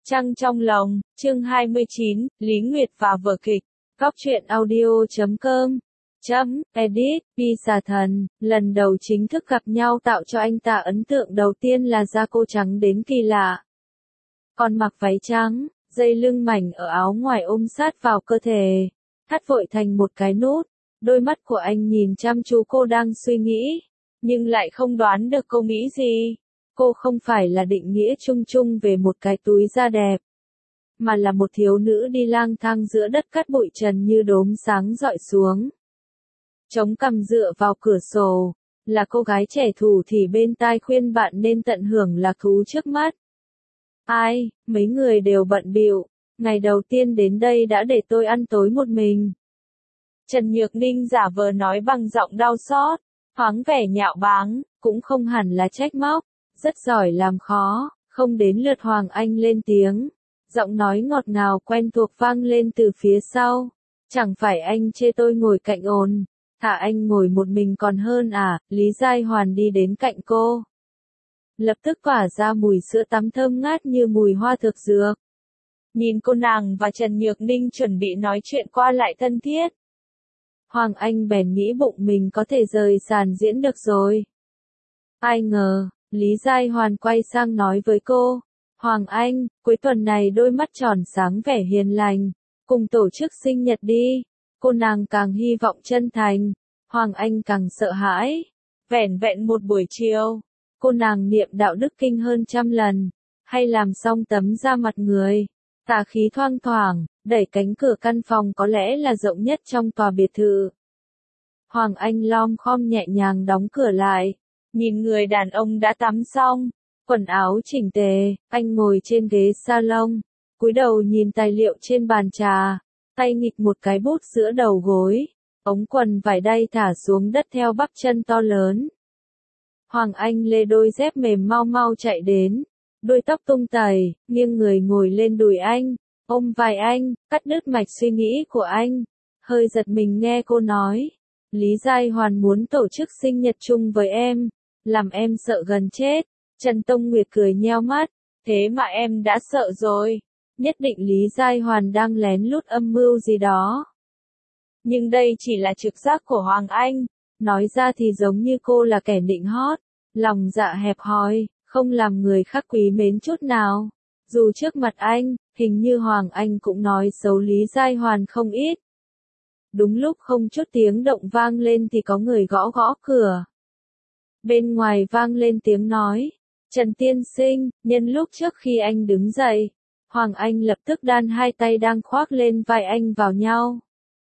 Trăng trong lòng, chương 29, Lý Nguyệt và vở kịch. Góc truyện audio.com Edit, Pizza Thần, lần đầu chính thức gặp nhau tạo cho anh ta ấn tượng đầu tiên là da cô trắng đến kỳ lạ. Còn mặc váy trắng, dây lưng mảnh ở áo ngoài ôm sát vào cơ thể, thắt vội thành một cái nút. Đôi mắt của anh nhìn chăm chú cô đang suy nghĩ, nhưng lại không đoán được cô nghĩ gì. Cô không phải là định nghĩa chung chung về một cái túi da đẹp, mà là một thiếu nữ đi lang thang giữa đất cát bụi trần như đốm sáng rọi xuống. Chống cằm dựa vào cửa sổ, là cô gái trẻ thủ thì bên tai khuyên bạn nên tận hưởng lạc thú trước mắt. Ai, mấy người đều bận bịu, ngày đầu tiên đến đây đã để tôi ăn tối một mình. Trần Nhược Ninh giả vờ nói bằng giọng đau xót, thoáng vẻ nhạo báng, cũng không hẳn là trách móc, rất giỏi làm khó. Không đến lượt Hoàng Anh lên tiếng, giọng nói ngọt ngào quen thuộc vang lên từ phía sau. Chẳng phải anh chê tôi ngồi cạnh ồn, thà anh ngồi một mình còn hơn à? Lý Giai Hoàn đi đến cạnh cô, lập tức tỏa ra mùi sữa tắm thơm ngát như mùi hoa thực dược. Nhìn cô nàng và Trần Nhược Ninh chuẩn bị nói chuyện qua lại thân thiết, Hoàng Anh bèn nghĩ bụng mình có thể rời sàn diễn được rồi. Ai ngờ, Lý Giai Hoàn quay sang nói với cô, Hoàng Anh, cuối tuần này đôi mắt tròn sáng vẻ hiền lành, cùng tổ chức sinh nhật đi. Cô nàng càng hy vọng chân thành, Hoàng Anh càng sợ hãi. Vẻn vẹn một buổi chiều, cô nàng niệm đạo đức kinh hơn 100 lần, hay làm xong tấm da mặt người, tà khí thoang thoảng, đẩy cánh cửa căn phòng có lẽ là rộng nhất trong tòa biệt thự. Hoàng Anh lom khom nhẹ nhàng đóng cửa lại, nhìn người đàn ông đã tắm xong, quần áo chỉnh tề, anh ngồi trên ghế salon, cúi đầu nhìn tài liệu trên bàn trà, tay nghịch một cái bút giữa đầu gối, ống quần vải đay thả xuống đất theo bắp chân to lớn. Hoàng Anh lê đôi dép mềm mau mau chạy đến, đuôi tóc tung tẩy, nghiêng người ngồi lên đùi anh, ôm vai anh, cắt đứt mạch suy nghĩ của anh, hơi giật mình nghe cô nói, Lý Giai Hoàn muốn tổ chức sinh nhật chung với em, làm em sợ gần chết. Trần Tông Nguyệt cười nheo mắt, thế mà em đã sợ rồi, nhất định Lý Giai Hoàn đang lén lút âm mưu gì đó. Nhưng đây chỉ là trực giác của Hoàng Anh, nói ra thì giống như cô là kẻ nịnh hót, lòng dạ hẹp hòi, không làm người khác quý mến chút nào. Dù trước mặt anh, hình như Hoàng Anh cũng nói xấu Lý Giai Hoàn không ít. Đúng lúc không chút tiếng động vang lên thì có người gõ gõ cửa. Bên ngoài vang lên tiếng nói, Trần tiên sinh, nhân lúc trước khi anh đứng dậy, Hoàng Anh lập tức đan hai tay đang khoác lên vai anh vào nhau.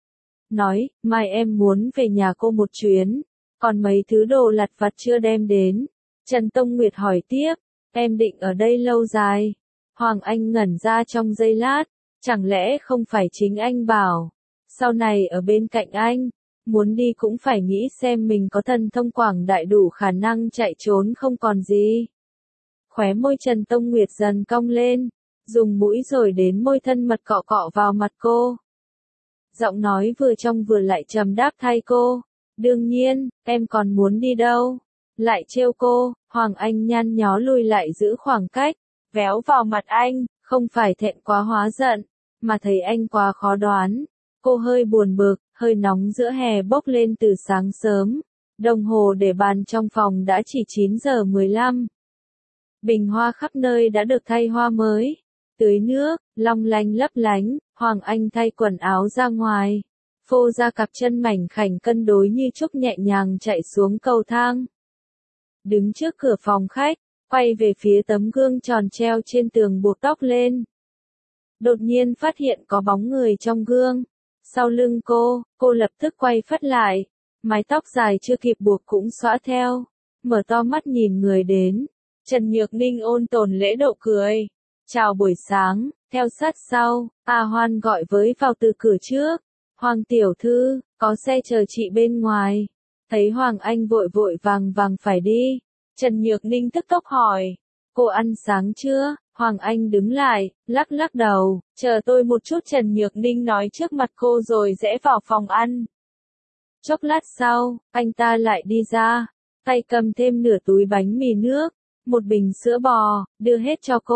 Nói, mai em muốn về nhà cô một chuyến, còn mấy thứ đồ lặt vặt chưa đem đến. Trần Tông Nguyệt hỏi tiếp, em định ở đây lâu dài? Hoàng Anh ngẩn ra trong giây lát, chẳng lẽ không phải chính anh bảo, sau này ở bên cạnh anh, muốn đi cũng phải nghĩ xem mình có thần thông quảng đại đủ khả năng chạy trốn không còn gì. Khóe môi Trần Tông Nguyệt dần cong lên, dùng mũi rồi đến môi thân mật cọ cọ vào mặt cô. Giọng nói vừa trong vừa lại trầm đáp thay cô, đương nhiên, em còn muốn đi đâu? Lại trêu cô, Hoàng Anh nhăn nhó lùi lại giữ khoảng cách, véo vào mặt anh, không phải thẹn quá hóa giận, mà thấy anh quá khó đoán. Cô hơi buồn bực, hơi nóng giữa hè bốc lên từ sáng sớm, đồng hồ để bàn trong phòng đã chỉ 9 giờ 15. Bình hoa khắp nơi đã được thay hoa mới, tưới nước, long lanh lấp lánh. Hoàng Anh thay quần áo ra ngoài, phô ra cặp chân mảnh khảnh cân đối như trúc nhẹ nhàng chạy xuống cầu thang. Đứng trước cửa phòng khách, quay về phía tấm gương tròn treo trên tường buộc tóc lên. Đột nhiên phát hiện có bóng người trong gương. Sau lưng cô lập tức quay phắt lại, mái tóc dài chưa kịp buộc cũng xõa theo, mở to mắt nhìn người đến. Trần Nhược Ninh ôn tồn lễ độ cười, chào buổi sáng, theo sát sau, A Hoan gọi với vào từ cửa trước, Hoàng tiểu thư, có xe chờ chị bên ngoài. Thấy Hoàng Anh vội vội vàng vàng phải đi, Trần Nhược Ninh tức tốc hỏi, cô ăn sáng chưa? Hoàng Anh đứng lại, lắc lắc đầu, chờ tôi một chút. Trần Nhược Ninh nói trước mặt cô rồi rẽ vào phòng ăn. Chốc lát sau, anh ta lại đi ra, tay cầm thêm nửa túi bánh mì nước, một bình sữa bò, đưa hết cho cô.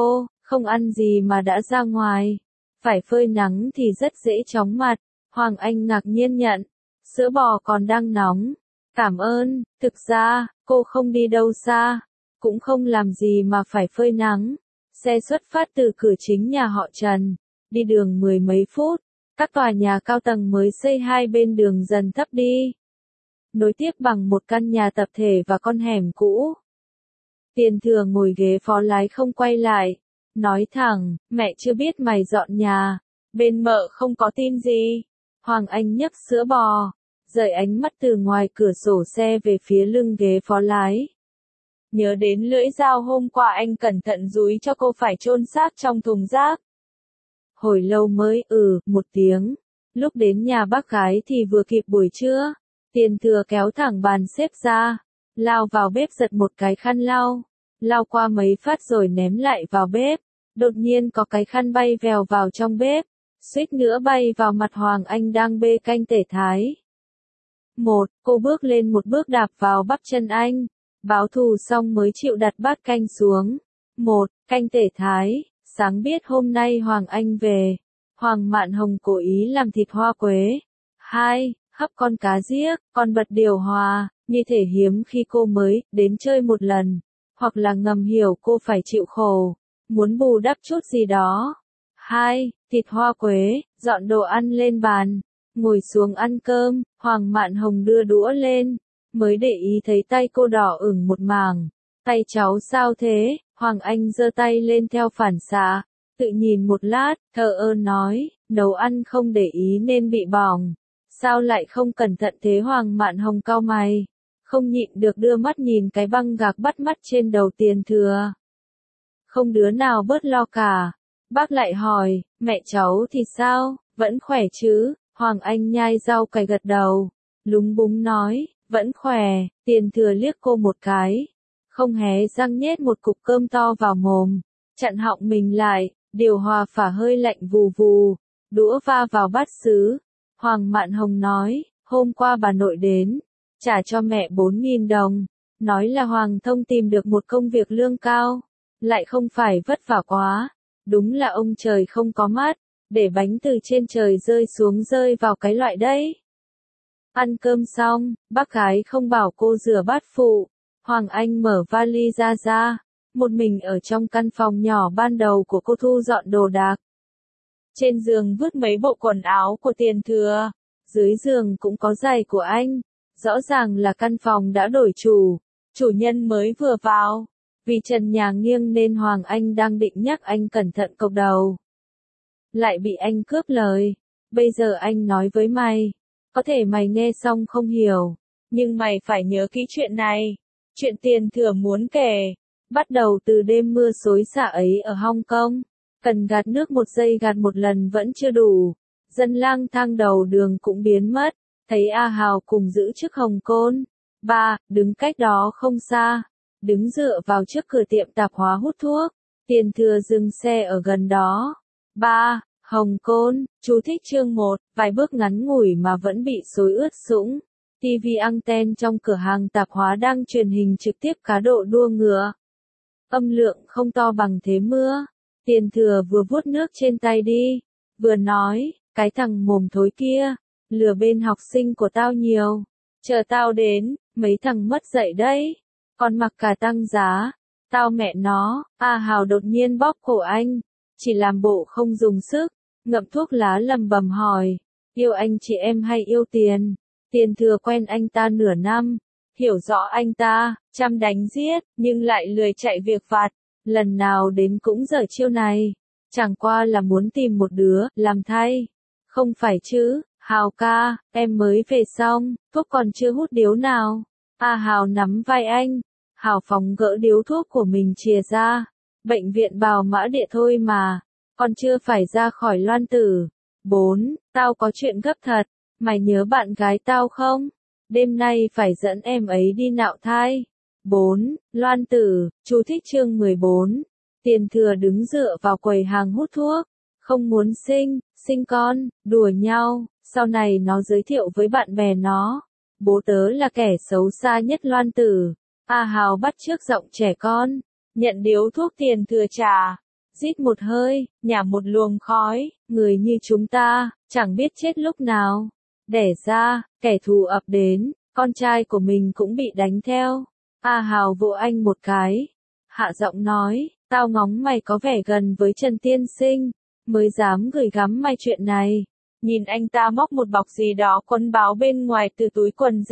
Không ăn gì mà đã ra ngoài. Phải phơi nắng thì rất dễ chóng mặt. Hoàng Anh ngạc nhiên nhận. Sữa bò còn đang nóng. Cảm ơn, thực ra, cô không đi đâu xa. Cũng không làm gì mà phải phơi nắng. Xe xuất phát từ cửa chính nhà họ Trần. Đi đường 10 mấy phút. Các tòa nhà cao tầng mới xây hai bên đường dần thấp đi. Nối tiếp bằng một căn nhà tập thể và con hẻm cũ. Tiền Thừa ngồi ghế phó lái không quay lại. Nói thẳng, mẹ chưa biết mày dọn nhà. Bên mợ không có tin gì. Hoàng Anh nhấc sữa bò. Rời ánh mắt từ ngoài cửa sổ xe về phía lưng ghế phó lái. Nhớ đến lưỡi dao hôm qua anh cẩn thận dúi cho cô phải chôn xác trong thùng rác. Hồi lâu mới một tiếng. Lúc đến nhà bác gái thì vừa kịp buổi trưa. Tiền Thừa kéo thẳng bàn xếp ra. Lao vào bếp giật một cái khăn lau. Lau qua mấy phát rồi ném lại vào bếp. Đột nhiên có cái khăn bay vèo vào trong bếp. Suýt nữa bay vào mặt Hoàng Anh đang bê canh tể thái. Cô bước lên một bước đạp vào bắp chân anh. Báo thù xong mới chịu đặt bát canh xuống. Canh tể thái. Sáng biết hôm nay Hoàng Anh về. Hoàng Mạn Hồng cố ý làm thịt hoa quế. 2. Hấp con cá giếc, con bật điều hòa, như thể hiếm khi cô mới đến chơi một lần. Hoặc là ngầm hiểu cô phải chịu khổ. Muốn bù đắp chút gì đó. 2. Thịt hoa quế, dọn đồ ăn lên bàn. Ngồi xuống ăn cơm, Hoàng Mạn Hồng đưa đũa lên. Mới để ý thấy tay cô đỏ ửng một mảng. Tay cháu sao thế? Hoàng Anh giơ tay lên theo phản xạ. Tự nhìn một lát, thờ ơ nói, nấu ăn không để ý nên bị bỏng. Sao lại không cẩn thận thế? Hoàng Mạn Hồng cau mày. Không nhịn được đưa mắt nhìn cái băng gạc bắt mắt trên đầu Tiền Thừa. Không đứa nào bớt lo cả. Bác lại hỏi, mẹ cháu thì sao, vẫn khỏe chứ? Hoàng Anh nhai rau cải gật đầu. Lúng búng nói, vẫn khỏe. Tiền Thừa liếc cô một cái. Không hé răng nhét một cục cơm to vào mồm. Chặn họng mình lại, điều hòa phả hơi lạnh vù vù. Đũa va vào bát sứ. Hoàng Mạn Hồng nói, hôm qua bà nội đến. Trả cho mẹ 4.000 đồng. Nói là Hoàng Thông tìm được một công việc lương cao. Lại không phải vất vả quá. Đúng là ông trời không có mắt. Để bánh từ trên trời rơi xuống rơi vào cái loại đấy. Ăn cơm xong, bác gái không bảo cô rửa bát phụ. Hoàng Anh mở vali ra. Một mình ở trong căn phòng nhỏ ban đầu của cô thu dọn đồ đạc. Trên giường vứt mấy bộ quần áo của Tiền Thừa. Dưới giường cũng có giày của anh. Rõ ràng là căn phòng đã đổi chủ. Chủ nhân mới vừa vào. Vì trần nhà nghiêng nên Hoàng Anh đang định nhắc anh cẩn thận cộc đầu. Lại bị anh cướp lời. Bây giờ anh nói với mày. Có thể mày nghe xong không hiểu. Nhưng mày phải nhớ kỹ chuyện này. Chuyện Tiền Thừa muốn kể. Bắt đầu từ đêm mưa xối xả ấy ở Hong Kong. Cần gạt nước 1 giây gạt 1 lần vẫn chưa đủ. Dân lang thang đầu đường cũng biến mất. Thấy A Hào cùng giữ chiếc hồng côn. Đứng cách đó không xa. Đứng dựa vào trước cửa tiệm tạp hóa hút thuốc. Tiền Thừa dừng xe ở gần đó. Hồng côn, chú thích chương 1, vài bước ngắn ngủi mà vẫn bị xối ướt sũng. TV anten trong cửa hàng tạp hóa đang truyền hình trực tiếp cá độ đua ngựa. Âm lượng không to bằng thế mưa. Tiền Thừa vừa vuốt nước trên tay đi, vừa nói, cái thằng mồm thối kia, lừa bên học sinh của tao nhiều. Chờ tao đến, mấy thằng mất dạy đấy. Còn mặc cả tăng giá. Tao mẹ nó. A Hào đột nhiên bóp cổ anh. Chỉ làm bộ không dùng sức. Ngậm thuốc lá lầm bầm hỏi. Yêu anh chị em hay yêu tiền? Tiền Thừa quen anh ta nửa năm. Hiểu rõ anh ta, chăm đánh giết, nhưng lại lười chạy việc vặt. Lần nào đến cũng dở chiêu này. Chẳng qua là muốn tìm một đứa, làm thay. Không phải chứ, Hào ca, em mới về xong, thuốc còn chưa hút điếu nào. A Hào nắm vai anh. Hào phóng gỡ điếu thuốc của mình chìa ra. Bệnh viện Bào Mã Địa thôi mà. Còn chưa phải ra khỏi Loan Tử. 4. Tao có chuyện gấp thật. Mày nhớ bạn gái tao không? Đêm nay phải dẫn em ấy đi nạo thai. 4. Loan Tử, chú thích chương 14. Tiền Thừa đứng dựa vào quầy hàng hút thuốc. Không muốn sinh con, đùa nhau. Sau này nó giới thiệu với bạn bè nó. Bố tớ là kẻ xấu xa nhất Loan Tử. A Hào bắt chước giọng trẻ con. Nhận điếu thuốc Tiền Thừa trả. rít một hơi, nhả một luồng khói, người như chúng ta, chẳng biết chết lúc nào. Đẻ ra, kẻ thù ập đến, con trai của mình cũng bị đánh theo. A Hào vỗ anh một cái, hạ giọng nói, tao ngóng mày có vẻ gần với Trần Tiên Sinh, mới dám gửi gắm mày chuyện này. Nhìn anh ta móc một bọc gì đó quấn báo bên ngoài từ túi quần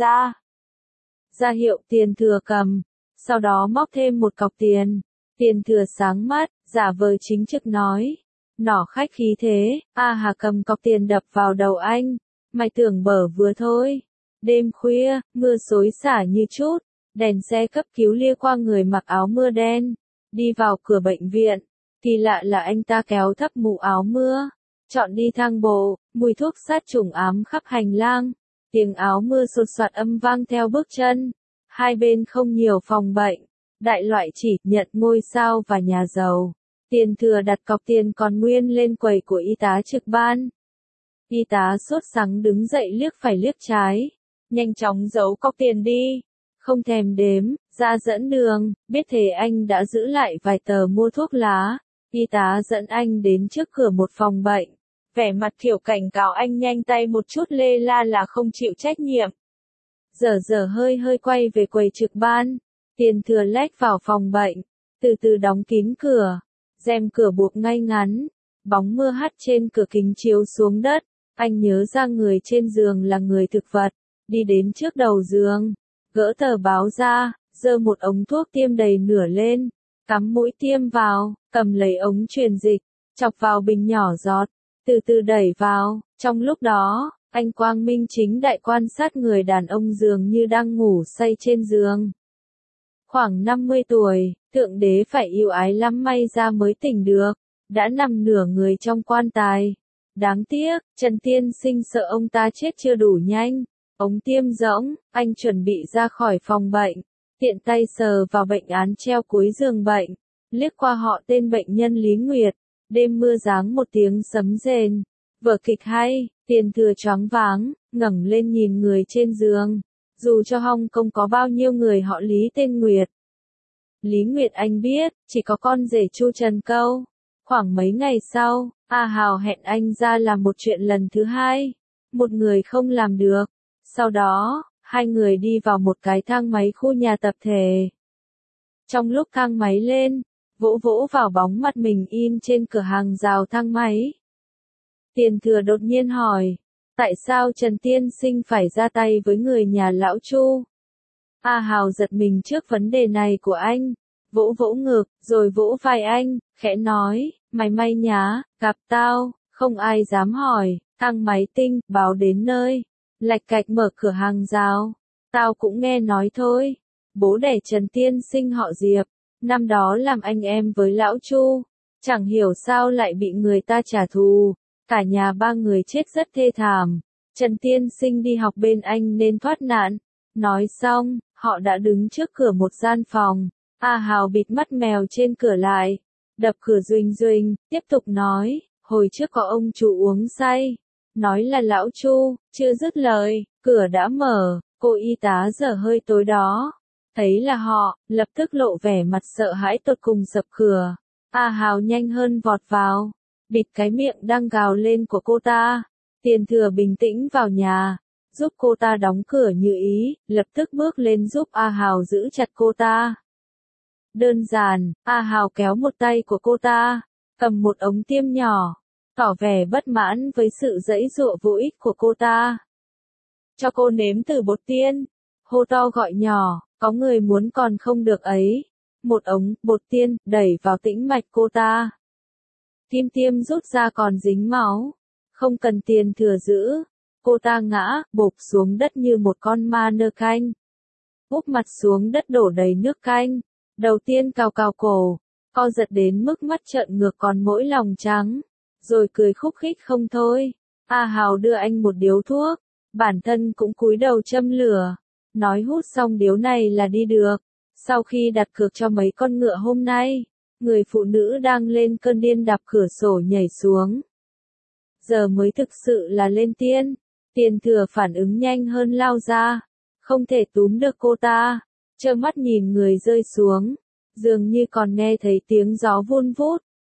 ra hiệu Tiền Thừa cầm, sau đó móc thêm một cọc tiền. Tiền Thừa sáng mắt, giả vờ chính trực nói, nỏ khách khí thế. A Hà cầm cọc tiền đập vào đầu anh, mày tưởng bở vừa thôi. Đêm khuya, mưa xối xả như chút, đèn xe cấp cứu lia qua người mặc áo mưa đen, đi vào cửa bệnh viện. Kỳ lạ là anh ta kéo thấp mũ áo mưa, chọn đi thang bộ, mùi thuốc sát trùng ám khắp hành lang. Tiếng áo mưa sột soạt âm vang theo bước chân. Hai bên không nhiều phòng bệnh, đại loại chỉ nhận ngôi sao và nhà giàu. Tiền Thừa đặt cọc tiền còn nguyên lên quầy của y tá trực ban. Y tá sốt sắng đứng dậy liếc phải liếc trái, nhanh chóng giấu cọc tiền đi, không thèm đếm, ra dẫn đường. Biết thế anh đã giữ lại vài tờ mua thuốc lá. Y tá dẫn anh đến trước cửa một phòng bệnh, vẻ mặt kiểu cảnh cáo anh nhanh tay một chút lê la là không chịu trách nhiệm. Dở hơi quay về quầy trực ban. Tiền Thừa lách vào phòng bệnh, từ từ đóng kín cửa, rèm cửa buộc ngay ngắn, bóng mưa hắt trên cửa kính chiếu xuống đất. Anh nhớ ra người trên giường là người thực vật, đi đến trước đầu giường, gỡ tờ báo ra, giơ một ống thuốc tiêm đầy nửa lên, cắm mũi tiêm vào, cầm lấy ống truyền dịch, chọc vào bình nhỏ giọt, từ từ đẩy vào. Trong lúc đó, anh quang minh chính đại quan sát người đàn ông dường như đang ngủ say trên giường. Khoảng 50 tuổi, thượng đế phải yêu ái lắm may ra mới tỉnh được, đã nằm nửa người trong quan tài. Đáng tiếc, Trần Tiên Sinh sợ ông ta chết chưa đủ nhanh. Ống tiêm rỗng, anh chuẩn bị ra khỏi phòng bệnh, tiện tay sờ vào bệnh án treo cuối giường bệnh, liếc qua họ tên bệnh nhân Lý Nguyệt. Đêm mưa giáng một tiếng sấm rền, vở kịch hay. Tiền Thừa choáng váng, ngẩng lên nhìn người trên giường. Dù cho Hong Kong có bao nhiêu người họ Lý tên Nguyệt. Lý Nguyệt anh biết, chỉ có con rể Chu Trần Câu. Khoảng mấy ngày sau, A Hào hẹn anh ra làm một chuyện lần thứ hai. Một người không làm được. Sau đó, hai người đi vào một cái thang máy khu nhà tập thể. Trong lúc thang máy lên, vỗ vào bóng mặt mình in trên cửa hàng rào thang máy. Tiền Thừa đột nhiên hỏi, tại sao Trần Tiên Sinh phải ra tay với người nhà lão Chu? A Hào giật mình trước vấn đề này của anh, vỗ ngực, rồi vỗ vai anh, khẽ nói, mày may nhá, gặp tao, không ai dám hỏi. Thang máy tinh, báo đến nơi, lạch cạch mở cửa hàng rào. Tao cũng nghe nói thôi, bố đẻ Trần Tiên Sinh họ Diệp, năm đó làm anh em với lão Chu, chẳng hiểu sao lại bị người ta trả thù. Cả nhà ba người chết rất thê thảm. Trần Tiên Sinh đi học bên anh nên thoát nạn. Nói xong, họ đã đứng trước cửa một gian phòng. A Hào bịt mắt mèo trên cửa lại, đập cửa duỳnh, tiếp tục nói, hồi trước có ông chủ uống say, nói là lão Chu. Chưa dứt lời, cửa đã mở, cô y tá dở hơi tối đó, thấy là họ, lập tức lộ vẻ mặt sợ hãi tột cùng sập cửa. A Hào nhanh hơn vọt vào, bịt cái miệng đang gào lên của cô ta. Tiền Thừa bình tĩnh vào nhà, giúp cô ta đóng cửa như ý, lập tức bước lên giúp A Hào giữ chặt cô ta. Đơn giản, A Hào kéo một tay của cô ta, cầm một ống tiêm nhỏ, tỏ vẻ bất mãn với sự giãy giụa vô ích của cô ta. Cho cô nếm thử bột tiên, hô to gọi nhỏ, có người muốn còn không được ấy. Một ống bột tiên đẩy vào tĩnh mạch cô ta. Kim tiêm rút ra còn dính máu, không cần Tiền Thừa giữ. Cô ta ngã, bộp xuống đất như một con ma nơ canh. Úp mặt xuống đất đổ đầy nước canh. Đầu tiên cào cổ, co giật đến mức mắt trợn ngược còn mỗi lòng trắng, rồi cười khúc khích không thôi. A Hào đưa anh một điếu thuốc, bản thân cũng cúi đầu châm lửa, nói hút xong điếu này là đi được. Sau khi đặt cược cho mấy con ngựa hôm nay, người phụ nữ đang lên cơn điên đạp cửa sổ nhảy xuống. Giờ mới thực sự là lên tiên. Tiền Thừa phản ứng nhanh hơn lao ra, không thể túm được cô ta, trơ mắt nhìn người rơi xuống, dường như còn nghe thấy tiếng gió vun vút.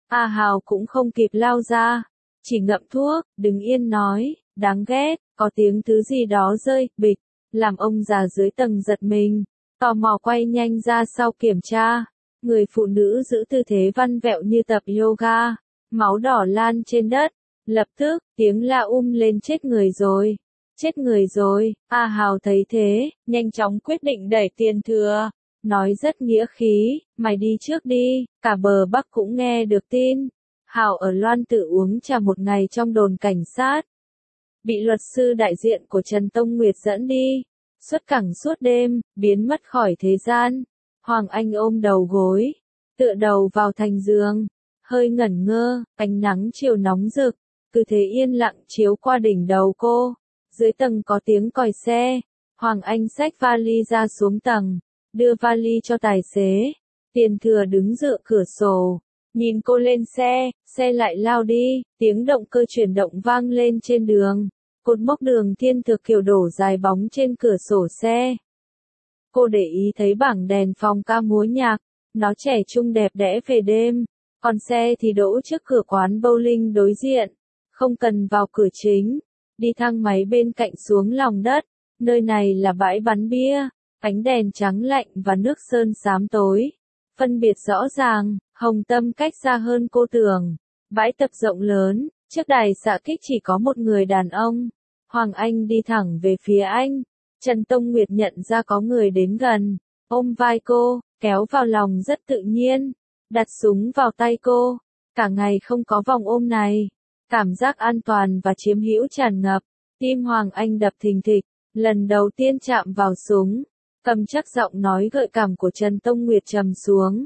A Hào cũng không kịp lao ra, chỉ ngậm thuốc, đứng yên nói, đáng ghét, có tiếng thứ gì đó rơi, bịch, làm ông già dưới tầng giật mình, tò mò quay nhanh ra sau kiểm tra. Người phụ nữ giữ tư thế văn vẹo như tập yoga, máu đỏ lan trên đất, lập tức, tiếng la lên chết người rồi. Chết người rồi, A Hào thấy thế, nhanh chóng quyết định đẩy Tiền Thừa, nói rất nghĩa khí, mày đi trước đi, cả bờ Bắc cũng nghe được tin. Hào ở Loan Tự uống trà một ngày trong đồn cảnh sát. Bị luật sư đại diện của Trần Tông Nguyệt dẫn đi, xuất cảng suốt đêm, biến mất khỏi thế gian. Hoàng Anh ôm đầu gối, tựa đầu vào thành giường, hơi ngẩn ngơ, ánh nắng chiều nóng rực, cứ thế yên lặng chiếu qua đỉnh đầu cô. Dưới tầng có tiếng còi xe, Hoàng Anh xách vali ra xuống tầng, đưa vali cho tài xế. Tiền Thừa đứng dựa cửa sổ, nhìn cô lên xe lại lao đi, tiếng động cơ chuyển động vang lên trên đường. Cột mốc đường thiên thực kiểu đổ dài bóng trên cửa sổ xe. Cô để ý thấy bảng đèn phòng ca múa nhạc, nó trẻ trung đẹp đẽ về đêm, còn xe thì đỗ trước cửa quán bowling đối diện, không cần vào cửa chính, đi thang máy bên cạnh xuống lòng đất, nơi này là bãi bắn bia, ánh đèn trắng lạnh và nước sơn xám tối, phân biệt rõ ràng, Hồng Tâm cách xa hơn cô tưởng, bãi tập rộng lớn, trước đài xạ kích chỉ có một người đàn ông. Hoàng Anh đi thẳng về phía anh. Trần Tông Nguyệt nhận ra có người đến gần, ôm vai cô, kéo vào lòng rất tự nhiên, đặt súng vào tay cô. Cả ngày không có vòng ôm này, cảm giác an toàn và chiếm hữu tràn ngập. Tim Hoàng Anh đập thình thịch, lần đầu tiên chạm vào súng, cầm chắc giọng nói gợi cảm của Trần Tông Nguyệt trầm xuống.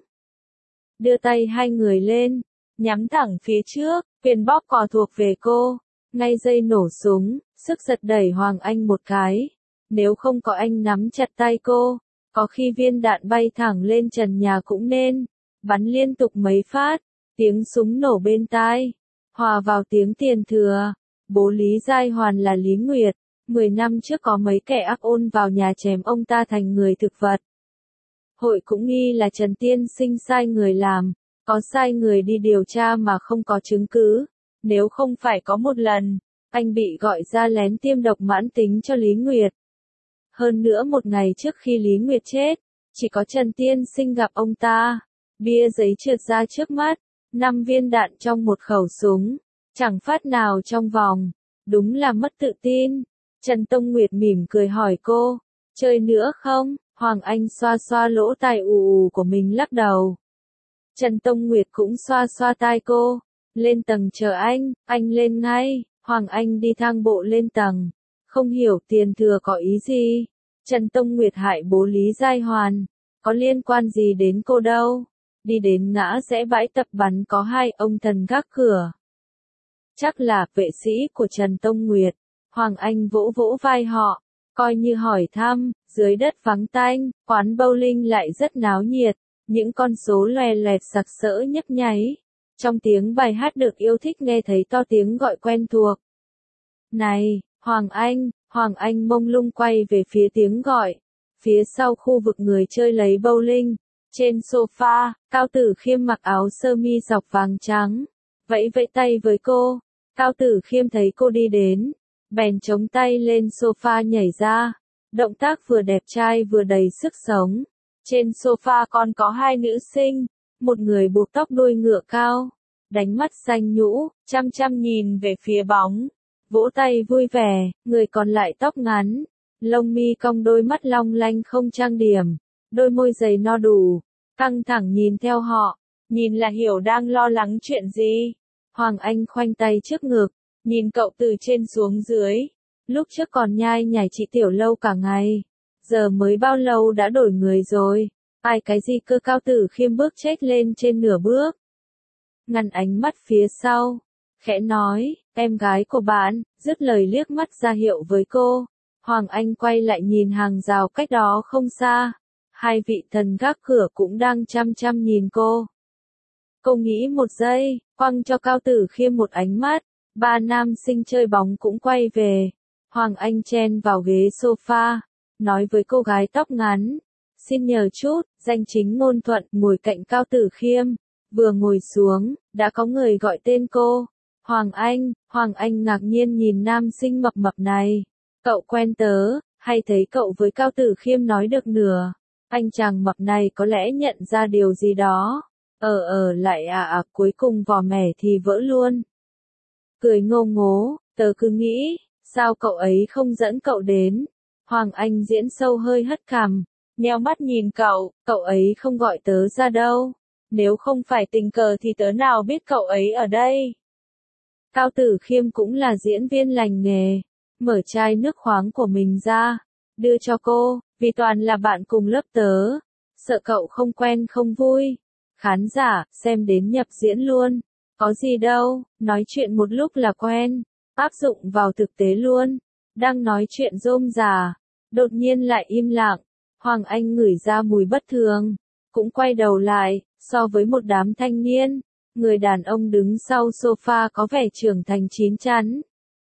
Đưa tay hai người lên, nhắm thẳng phía trước, quyền bóp cò thuộc về cô. Ngay giây nổ súng, sức giật đẩy Hoàng Anh một cái. Nếu không có anh nắm chặt tay cô, có khi viên đạn bay thẳng lên trần nhà cũng nên. Bắn liên tục mấy phát, tiếng súng nổ bên tai, hòa vào tiếng Tiền Thừa. Bố Lý Giai Hoàn là Lý Nguyệt, 10 năm trước có mấy kẻ ác ôn vào nhà chém ông ta thành người thực vật. Hội cũng nghi là Trần Tiên Sinh sai người làm, có sai người đi điều tra mà không có chứng cứ. Nếu không phải có một lần, anh bị gọi ra lén tiêm độc mãn tính cho Lý Nguyệt. Hơn nữa một ngày trước khi Lý Nguyệt chết, chỉ có Trần Tiên Sinh gặp ông ta. Bia giấy trượt ra trước mắt, 5 viên đạn trong một khẩu súng, chẳng phát nào trong vòng. Đúng là mất tự tin. Trần Tông Nguyệt mỉm cười hỏi cô, chơi nữa không? Hoàng Anh xoa xoa lỗ tai ù của mình lắc đầu. Trần Tông Nguyệt cũng xoa xoa tai cô. Lên tầng chờ anh lên ngay. Hoàng Anh đi thang bộ lên tầng. Không hiểu Tiền Thừa có ý gì. Trần Tông Nguyệt hại bố Lý Giai Hoàn, có liên quan gì đến cô đâu. Đi đến ngã rẽ bãi tập bắn có hai ông thần gác cửa. Chắc là vệ sĩ của Trần Tông Nguyệt. Hoàng Anh vỗ vỗ vai họ, coi như hỏi thăm. Dưới đất vắng tanh, quán bowling lại rất náo nhiệt. Những con số loè loẹt sặc sỡ nhấp nháy. Trong tiếng bài hát được yêu thích nghe thấy to tiếng gọi quen thuộc. Này, Hoàng Anh mông lung quay về phía tiếng gọi. Phía sau khu vực người chơi lấy bowling, trên sofa, Cao Tử Khiêm mặc áo sơ mi dọc vàng trắng, vẫy vẫy tay với cô. Cao Tử Khiêm thấy cô đi đến, bèn chống tay lên sofa nhảy ra. Động tác vừa đẹp trai vừa đầy sức sống. Trên sofa còn có hai nữ sinh, một người buộc tóc đuôi ngựa cao, đánh mắt xanh nhũ, chăm chăm nhìn về phía bóng, vỗ tay vui vẻ, người còn lại tóc ngắn, lông mi cong, đôi mắt long lanh không trang điểm, đôi môi dày no đủ, căng thẳng nhìn theo họ, nhìn là hiểu đang lo lắng chuyện gì. Hoàng Anh khoanh tay trước ngực, nhìn cậu từ trên xuống dưới, lúc trước còn nhai nhảy chị Tiểu Lâu cả ngày, giờ mới bao lâu đã đổi người rồi. Ai cái gì cơ? Cao Tử Khiêm bước chết lên trên nửa bước, ngăn ánh mắt phía sau, khẽ nói, em gái của bạn, dứt lời liếc mắt ra hiệu với cô. Hoàng Anh quay lại nhìn hàng rào cách đó không xa, hai vị thần gác cửa cũng đang chăm chăm nhìn cô. Cô nghĩ một giây, quăng cho Cao Tử Khiêm một ánh mắt, ba nam sinh chơi bóng cũng quay về. Hoàng Anh chen vào ghế sofa, nói với cô gái tóc ngắn, xin nhờ chút, danh chính ngôn thuận ngồi cạnh Cao Tử Khiêm, Vừa ngồi xuống, đã có người gọi tên cô. Hoàng Anh ngạc nhiên nhìn nam sinh mập mập này. Cậu quen tớ, hay thấy cậu với Cao Tử Khiêm nói được nửa. Anh chàng mập này có lẽ nhận ra điều gì đó. Lại cuối cùng vỏ mẻ thì vỡ luôn. Cười ngô ngố, tớ cứ nghĩ, sao cậu ấy không dẫn cậu đến. Hoàng Anh diễn sâu hơi hất cằm, nheo mắt nhìn cậu ấy không gọi tớ ra đâu. Nếu không phải tình cờ thì tớ nào biết cậu ấy ở đây. Cao Tử Khiêm cũng là diễn viên lành nghề, mở chai nước khoáng của mình ra, đưa cho cô, vì toàn là bạn cùng lớp tớ, sợ cậu không quen không vui. Khán giả, xem đến nhập diễn luôn, có gì đâu, nói chuyện một lúc là quen, áp dụng vào thực tế luôn. Đang nói chuyện rôm rả, đột nhiên lại im lặng, Hoàng Anh ngửi ra mùi bất thường, cũng quay đầu lại, so với một đám thanh niên, người đàn ông đứng sau sofa có vẻ trưởng thành chín chắn.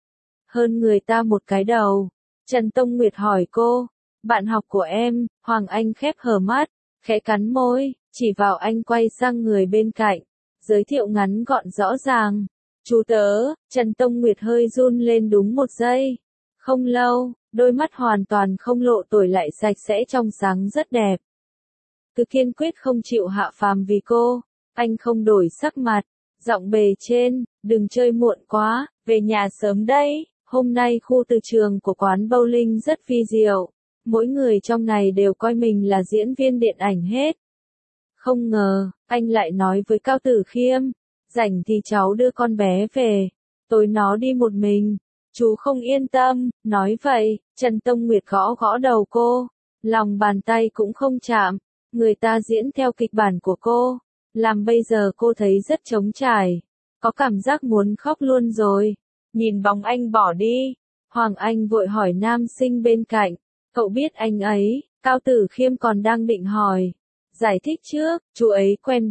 Hơn người ta một cái đầu. Trần Tông Nguyệt hỏi cô, bạn học của em. Hoàng Anh khép hờ mắt, khẽ cắn môi, chỉ vào anh quay sang người bên cạnh, giới thiệu ngắn gọn rõ ràng. Chú tớ. Trần Tông Nguyệt hơi run lên đúng một giây. Không lâu, đôi mắt hoàn toàn không lộ tuổi lại sạch sẽ trong sáng rất đẹp. Cứ kiên quyết không chịu hạ phàm vì cô. Anh không đổi sắc mặt, giọng bề trên, đừng chơi muộn quá, về nhà sớm đấy. Hôm nay khu từ trường của quán bowling rất phi diệu, mỗi người trong này đều coi mình là diễn viên điện ảnh hết. Không ngờ, anh lại nói với Cao Tử Khiêm, rảnh thì cháu đưa con bé về, tối nó đi một mình, chú không yên tâm. Nói vậy, Trần Tông Nguyệt gõ gõ đầu cô, lòng bàn tay cũng không chạm, người ta diễn theo kịch bản của cô, làm bây giờ cô thấy rất trống trải, có cảm giác muốn khóc luôn rồi. Nhìn bóng anh bỏ đi, Hoàng Anh vội hỏi nam sinh bên cạnh, cậu biết anh ấy. Cao Tử Khiêm còn đang định hỏi, giải thích trước, chú ấy quen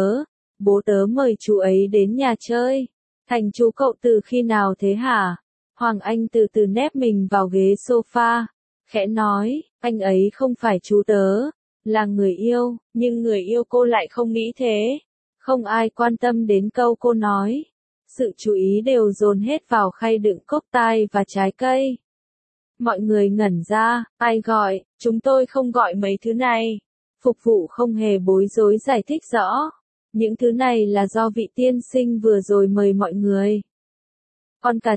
bố tớ mời chú ấy đến nhà chơi. Thành chú cậu từ khi nào thế hả? Hoàng Anh từ từ nép mình vào ghế sofa, khẽ nói, anh ấy không phải chú tớ, là người yêu, nhưng người yêu cô lại không nghĩ thế. Không ai quan tâm đến câu cô nói. Sự chú ý đều dồn hết vào khay đựng cốc tai và trái cây. Mọi người ngẩn ra, ai gọi, chúng tôi không gọi mấy thứ này. Phục vụ không hề bối rối giải thích rõ. Những thứ này là do vị tiên sinh vừa rồi mời mọi người. Còn cả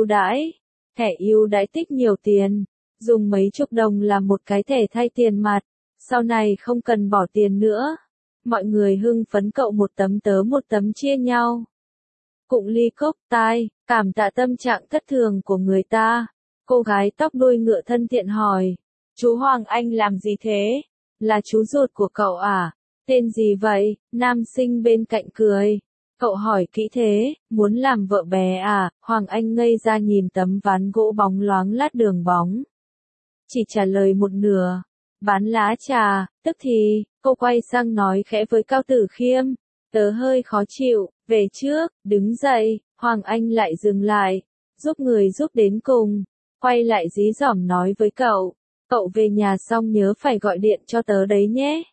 thẻ ưu đãi tích nhiều tiền, dùng mấy chục đồng làm một cái thẻ thay tiền mặt, sau này không cần bỏ tiền nữa. Mọi người hưng phấn cậu một tấm tớ một tấm chia nhau. Cụng ly cốc tai, cảm tạ tâm trạng thất thường của người ta. Cô gái tóc đuôi ngựa thân thiện hỏi, chú Hoàng Anh làm gì thế? Là chú ruột của cậu à? Tên gì vậy? Nam sinh bên cạnh cười. Cậu hỏi kỹ thế, muốn làm vợ bé à? Hoàng Anh ngây ra nhìn tấm ván gỗ bóng loáng lát đường bóng. Chỉ trả lời một nửa. Bán lá trà, tức thì, cô quay sang nói khẽ với Cao Tử Khiêm. Tớ hơi khó chịu, về trước, đứng dậy. Hoàng Anh lại dừng lại, giúp người giúp đến cùng. Quay lại dí dỏm nói với cậu, cậu về nhà xong nhớ phải gọi điện cho tớ đấy nhé.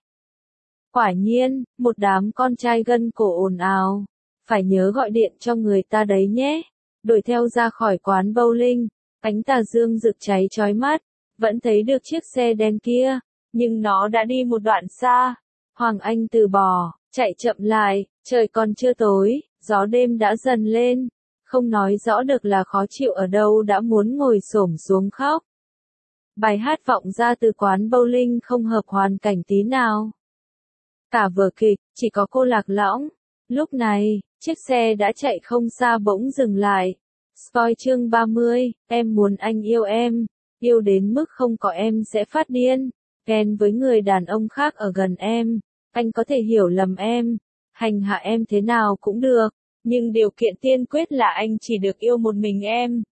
Quả nhiên, một đám con trai gân cổ ồn ào, phải nhớ gọi điện cho người ta đấy nhé. Đuổi theo ra khỏi quán bowling, ánh tà dương rực cháy chói mắt, vẫn thấy được chiếc xe đen kia, nhưng nó đã đi một đoạn xa. Hoàng Anh từ bỏ, chạy chậm lại, trời còn chưa tối, gió đêm đã dần lên. Không nói rõ được là khó chịu ở đâu đã muốn ngồi xổm xuống khóc. Bài hát vọng ra từ quán bowling không hợp hoàn cảnh tí nào. Cả vở kịch, chỉ có cô lạc lõng. Lúc này, chiếc xe đã chạy không xa bỗng dừng lại. Spoil chương 30, em muốn anh yêu em, yêu đến mức không có em sẽ phát điên, ghen với người đàn ông khác ở gần em, anh có thể hiểu lầm em, hành hạ em thế nào cũng được. Nhưng điều kiện tiên quyết là anh chỉ được yêu một mình em.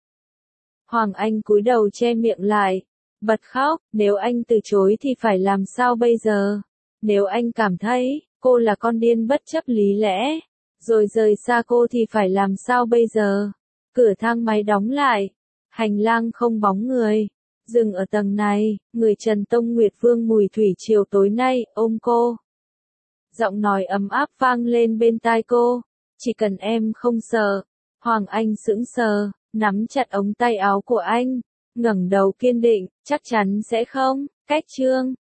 Hoàng Anh cúi đầu che miệng lại, bật khóc, nếu anh từ chối thì phải làm sao bây giờ? Nếu anh cảm thấy, cô là con điên bất chấp lý lẽ, rồi rời xa cô thì phải làm sao bây giờ? Cửa thang máy đóng lại, hành lang không bóng người, dừng ở tầng này, người Trần Tông Nguyệt Vương Mùi Thủy chiều tối nay, ôm cô. Giọng nói ấm áp vang lên bên tai cô. Chỉ cần em không sợ. Hoàng Anh sững sờ, nắm chặt ống tay áo của anh, ngẩng đầu kiên định, chắc chắn sẽ không. Cách chương